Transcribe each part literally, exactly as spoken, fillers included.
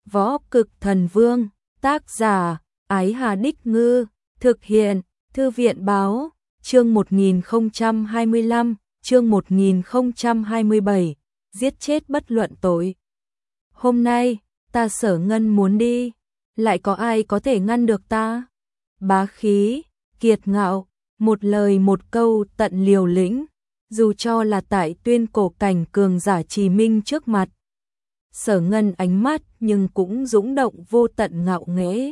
Võ Cực Thần Vương, tác giả, Ái Hà Đích Ngư, thực hiện, Thư viện Báo, chương một nghìn không trăm hai mươi lăm, chương một nghìn không trăm hai mươi bảy, giết chết bất luận tội. Hôm nay, ta Sở Ngân muốn đi, lại có ai có thể ngăn được ta? Bá khí, kiệt ngạo, một lời một câu tận liều lĩnh, dù cho là tại tuyên cổ cảnh cường giả Trì Minh trước mặt. Sở Ngân ánh mắt nhưng cũng dũng động vô tận ngạo nghễ.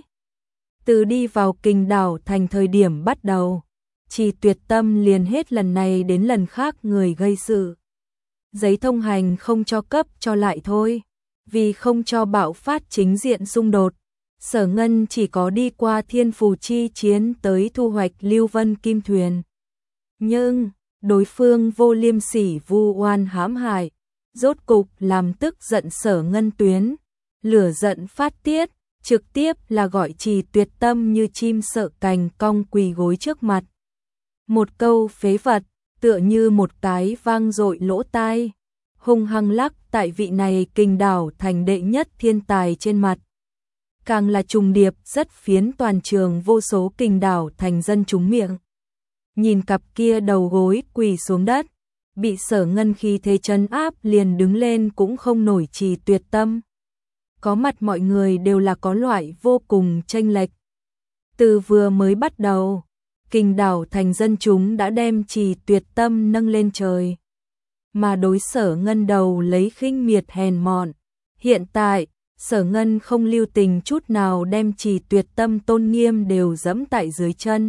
Từ đi vào Kình Đảo Thành thời điểm bắt đầu, Trì Tuyệt Tâm liền hết lần này đến lần khác người gây sự. Giấy thông hành không cho cấp cho lại thôi, vì không cho bạo phát chính diện xung đột. Sở Ngân chỉ có đi qua Thiên Phù chi chiến tới thu hoạch Lưu Vân Kim Thuyền. Nhưng, đối phương vô liêm sỉ vu oan hãm hại, rốt cục làm tức giận Sở Ngân tuyến, lửa giận phát tiết, trực tiếp là gọi Trì Tuyệt Tâm như chim sợ cành cong quỳ gối trước mặt. Một câu phế vật, tựa như một cái vang dội lỗ tai, hung hăng lắc tại vị này Kình Đảo Thành đệ nhất thiên tài trên mặt. Càng là trùng điệp rất phiến toàn trường vô số Kình Đảo Thành dân chúng miệng. Nhìn cặp kia đầu gối quỳ xuống đất, bị Sở Ngân khí thế trấn áp liền đứng lên cũng không nổi Trì Tuyệt Tâm. Có mặt mọi người đều là có loại vô cùng chênh lệch. Từ vừa mới bắt đầu, Kình Đảo Thành dân chúng đã đem Trì Tuyệt Tâm nâng lên trời. Mà đối Sở Ngân đầu lấy khinh miệt hèn mọn. Hiện tại, Sở Ngân không lưu tình chút nào đem Trì Tuyệt Tâm tôn nghiêm đều dẫm tại dưới chân.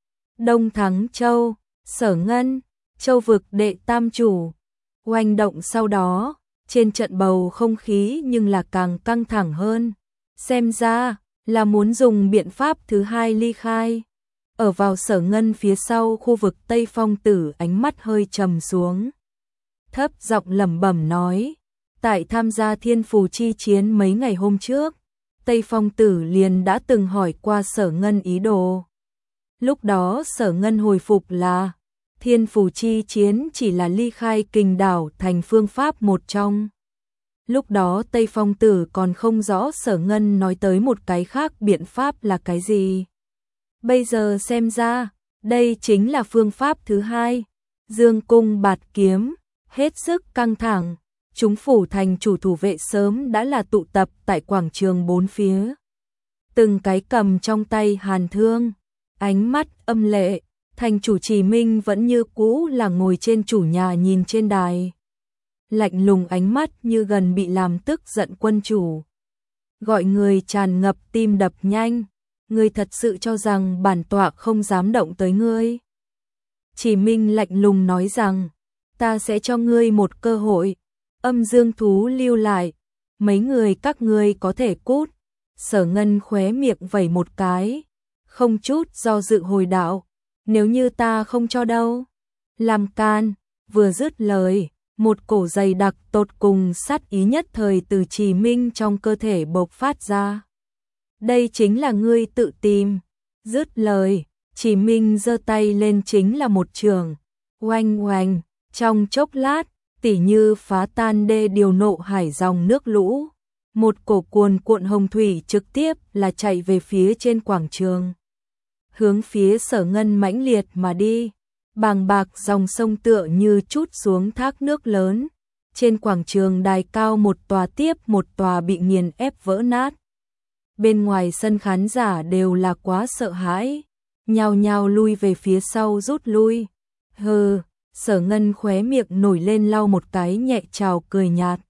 Đông Thắng Châu, Sở Ngân, Châu vực đệ tam chủ. Oanh động sau đó, trên trận bầu không khí nhưng là càng căng thẳng hơn. Xem ra, là muốn dùng biện pháp thứ hai ly khai. Ở vào Sở Ngân phía sau khu vực Tây Phong Tử ánh mắt hơi trầm xuống. Thấp giọng lẩm bẩm nói, tại tham gia Thiên Phù chi chiến mấy ngày hôm trước, Tây Phong Tử liền đã từng hỏi qua Sở Ngân ý đồ. Lúc đó Sở Ngân hồi phục là, Thiên Phù chi chiến chỉ là ly khai Kình Đảo Thành phương pháp một trong. Lúc đó Tây Phong Tử còn không rõ Sở Ngân nói tới một cái khác biện pháp là cái gì. Bây giờ xem ra, đây chính là phương pháp thứ hai. Dương cung bạt kiếm, hết sức căng thẳng. Chúng phủ thành chủ thủ vệ sớm đã là tụ tập tại quảng trường bốn phía. Từng cái cầm trong tay hàn thương, ánh mắt âm lệ. Thành chủ Trì Minh vẫn như cũ là ngồi trên chủ nhà nhìn trên đài. Lạnh lùng ánh mắt như gần bị làm tức giận quân chủ. Gọi người tràn ngập tim đập nhanh. Ngươi thật sự cho rằng bản tọa không dám động tới ngươi. Trì Minh lạnh lùng nói rằng, ta sẽ cho ngươi một cơ hội. Âm dương thú lưu lại, mấy người các ngươi có thể cút. Sở Ngân khóe miệng vẩy một cái, không chút do dự hồi đạo, nếu như ta không cho đâu. Làm can, vừa dứt lời, một cổ dày đặc tột cùng sát ý nhất thời từ Trì Minh trong cơ thể bộc phát ra. Đây chính là ngươi tự tìm. Dứt lời, Trì Minh giơ tay lên chính là một trường. Oanh oanh, trong chốc lát, tỉ như phá tan đê điều nộ hải dòng nước lũ. Một cổ cuồn cuộn hồng thủy trực tiếp là chạy về phía trên quảng trường. Hướng phía Sở Ngân mãnh liệt mà đi. Bàng bạc dòng sông tựa như trút xuống thác nước lớn. Trên quảng trường đài cao một tòa tiếp một tòa bị nghiền ép vỡ nát. Bên ngoài sân khán giả đều là quá sợ hãi. Nhao nhao lui về phía sau rút lui. Hừ. Sở Ngân khóe miệng nổi lên lau một cái nhẹ trào cười nhạt.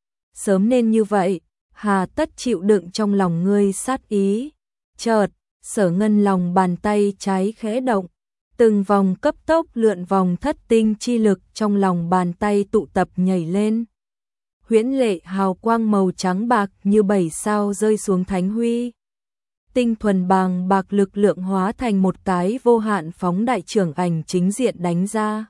Sớm nên như vậy, hà tất chịu đựng trong lòng ngươi sát ý. Chợt, Sở Ngân lòng bàn tay trái khẽ động, từng vòng cấp tốc lượn vòng thất tinh chi lực trong lòng bàn tay tụ tập nhảy lên. Huyễn lệ hào quang màu trắng bạc như bảy sao rơi xuống thánh huy. Tinh thuần bàng bạc lực lượng hóa thành một cái vô hạn phóng đại trưởng ảnh chính diện đánh ra.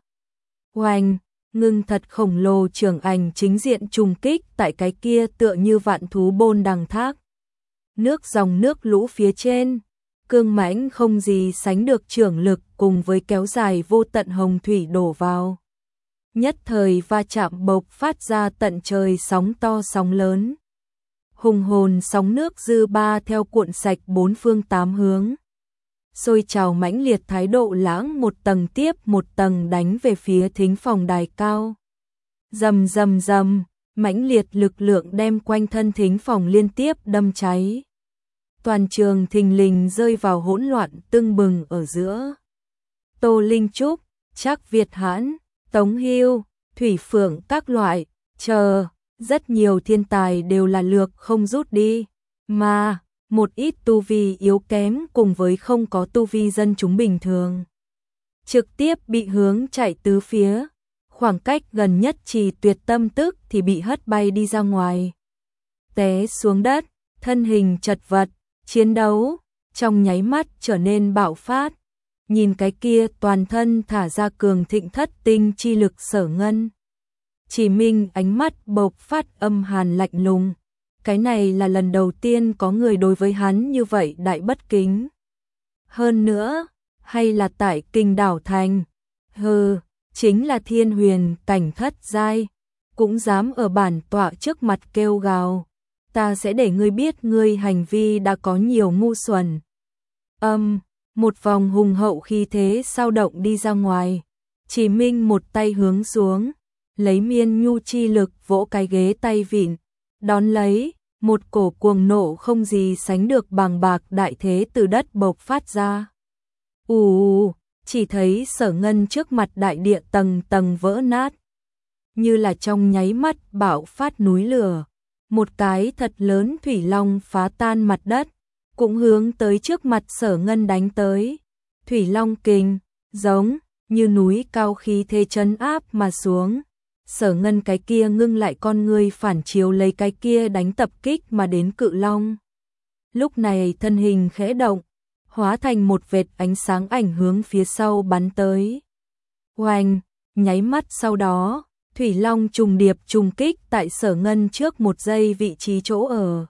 Oanh, ngưng thật khổng lồ trường ảnh chính diện trùng kích tại cái kia tựa như vạn thú bôn đằng thác. Nước dòng nước lũ phía trên, cương mãnh không gì sánh được trưởng lực cùng với kéo dài vô tận hồng thủy đổ vào. Nhất thời va chạm bộc phát ra tận trời sóng to sóng lớn. hùng hồn sóng nước dư ba theo cuộn sạch bốn phương tám hướng. Sôi trào mãnh liệt, thái độ lãng một tầng tiếp một tầng đánh về phía thính phòng đài cao. Rầm rầm rầm, mãnh liệt lực lượng đem quanh thân thính phòng liên tiếp đâm cháy. Toàn trường thình lình rơi vào hỗn loạn tưng bừng ở giữa. Tô Linh Trúc, Trác Việt Hãn, Tống Hưu, Thủy Phượng các loại, chờ, rất nhiều thiên tài đều là lược không rút đi, mà một ít tu vi yếu kém cùng với không có tu vi dân chúng bình thường trực tiếp bị hướng chạy tứ phía, khoảng cách gần nhất Trì Tuyệt Tâm tức thì bị hất bay đi ra ngoài, té xuống đất, thân hình chật vật, chiến đấu trong nháy mắt trở nên bạo phát. Nhìn cái kia toàn thân thả ra cường thịnh thất tinh chi lực Sở Ngân, Chỉ Minh ánh mắt bộc phát âm hàn lạnh lùng. Cái này là lần đầu tiên có người đối với hắn như vậy đại bất kính. Hơn nữa, hay là tại Kinh Đảo Thành. Hừ, chính là thiên huyền cảnh thất giai, cũng dám ở bản tọa trước mặt kêu gào. Ta sẽ để ngươi biết ngươi hành vi đã có nhiều ngu xuẩn. Âm, một vòng hùng hậu khí thế sao động đi ra ngoài. Chỉ Minh một tay hướng xuống, lấy miên nhu chi lực vỗ cái ghế tay vịn. Đón lấy, một cổ cuồng nộ không gì sánh được bàng bạc đại thế từ đất bộc phát ra. Ù, chỉ thấy Sở Ngân trước mặt đại địa tầng tầng vỡ nát. Như là trong nháy mắt bạo phát núi lửa. Một cái thật lớn thủy long phá tan mặt đất, cũng hướng tới trước mặt Sở Ngân đánh tới. Thủy long kình, giống như núi cao khí thế trấn áp mà xuống. Sở Ngân cái kia ngưng lại con ngươi phản chiếu lấy cái kia đánh tập kích mà đến cự long. Lúc này thân hình khẽ động, hóa thành một vệt ánh sáng ảnh hướng phía sau bắn tới. Oanh, nháy mắt sau đó, Thủy Long trùng điệp trùng kích tại Sở Ngân trước một giây vị trí chỗ ở.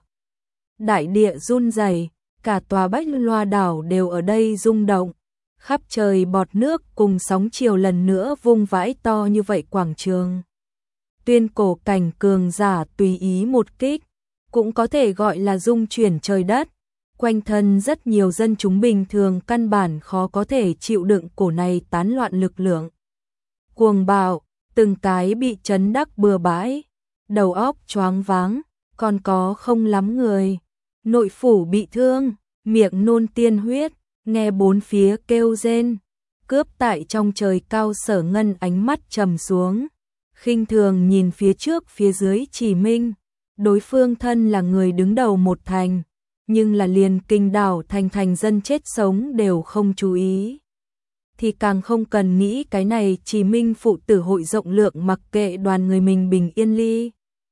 Đại địa run rẩy, cả tòa Bách Loa đảo đều ở đây rung động. Khắp trời bọt nước cùng sóng chiều lần nữa vung vãi to như vậy quảng trường. Tuyên cổ cảnh cường giả tùy ý một kích, cũng có thể gọi là rung chuyển trời đất. Quanh thân rất nhiều dân chúng bình thường căn bản khó có thể chịu đựng cổ này tán loạn lực lượng. Cuồng bạo, từng cái bị chấn đắc bừa bãi, đầu óc choáng váng, còn có không lắm người. Nội phủ bị thương, miệng nôn tiên huyết, nghe bốn phía kêu rên. Cướp tại trong trời cao Sở Ngân ánh mắt trầm xuống, khinh thường nhìn phía trước phía dưới Chỉ Minh. Đối phương thân là người đứng đầu một thành, nhưng là liền Kinh Đảo Thành thành dân chết sống đều không chú ý. Thì càng không cần nghĩ cái này Chỉ Minh phụ tử hội rộng lượng mặc kệ đoàn người mình bình yên ly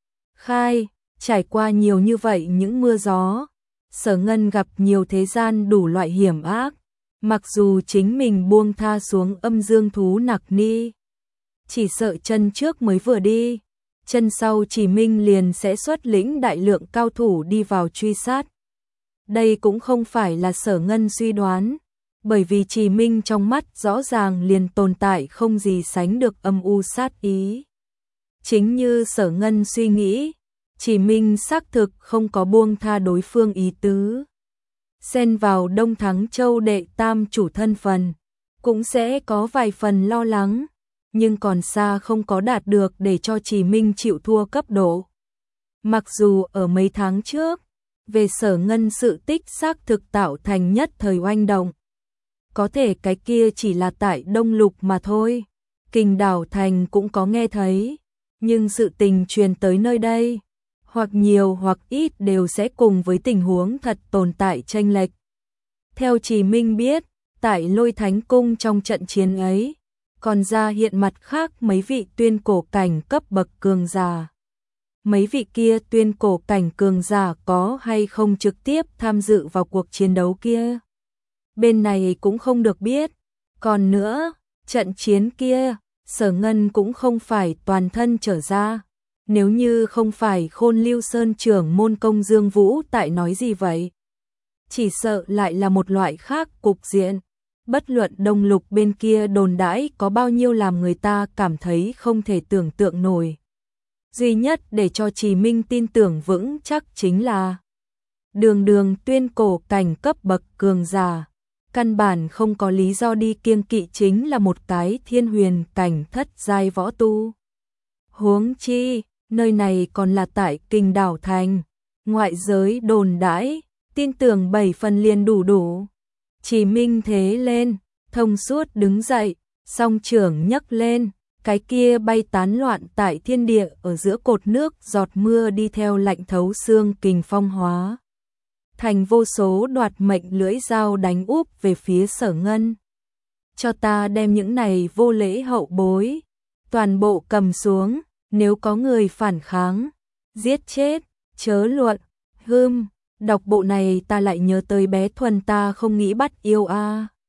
khai. Trải qua nhiều như vậy những mưa gió, Sở Ngân gặp nhiều thế gian đủ loại hiểm ác. Mặc dù chính mình buông tha xuống âm dương thú nặc ni, chỉ sợ chân trước mới vừa đi, chân sau Chỉ Minh liền sẽ xuất lĩnh đại lượng cao thủ đi vào truy sát. Đây cũng không phải là Sở Ngân suy đoán, bởi vì Chỉ Minh trong mắt rõ ràng liền tồn tại không gì sánh được âm u sát ý. Chính như Sở Ngân suy nghĩ, Chỉ Minh xác thực không có buông tha đối phương ý tứ. Xen vào Đông Thắng Châu đệ tam chủ thân phần, cũng sẽ có vài phần lo lắng, nhưng còn xa không có đạt được để cho Chỉ Minh chịu thua cấp độ. Mặc dù ở mấy tháng trước, về Sở Ngân sự tích xác thực tạo thành nhất thời oanh động, có thể cái kia chỉ là tại Đông Lục mà thôi, Kinh Đảo Thành cũng có nghe thấy, nhưng sự tình truyền tới nơi đây, hoặc nhiều hoặc ít đều sẽ cùng với tình huống thật tồn tại chênh lệch. Theo Chỉ Minh biết, tại Lôi Thánh Cung trong trận chiến ấy, còn ra hiện mặt khác mấy vị tuyên cổ cảnh cấp bậc cường giả. Mấy vị kia tuyên cổ cảnh cường giả có hay không trực tiếp tham dự vào cuộc chiến đấu kia? Bên này cũng không được biết. Còn nữa, trận chiến kia, Sở Ngân cũng không phải toàn thân trở ra. Nếu như không phải Khôn Lưu Sơn trưởng môn Công Dương Vũ tại nói gì vậy? Chỉ sợ lại là một loại khác cục diện. Bất luận Đông Lục bên kia đồn đãi có bao nhiêu làm người ta cảm thấy không thể tưởng tượng nổi. duy nhất để cho Chí Minh tin tưởng vững chắc chính là Đường Đường tuyên cổ cảnh cấp bậc cường giả, căn bản không có lý do đi kiêng kỵ chính là một cái thiên huyền cảnh thất giai võ tu. Huống chi, nơi này còn là tại Kinh Đảo Thành, ngoại giới đồn đãi, tin tưởng bảy phần liền đủ đủ. Chí Minh thế lên, thông suốt đứng dậy, song trưởng nhấc lên, cái kia bay tán loạn tại thiên địa ở giữa cột nước giọt mưa đi theo lạnh thấu xương kình phong hóa thành vô số đoạt mệnh lưỡi dao đánh úp về phía Sở Ngân. Cho ta đem những này vô lễ hậu bối toàn bộ cầm xuống, nếu có người phản kháng, giết chết, chớ luận. Hừm, đọc bộ này ta lại nhớ tới bé Thuần ta không nghĩ bắt yêu a.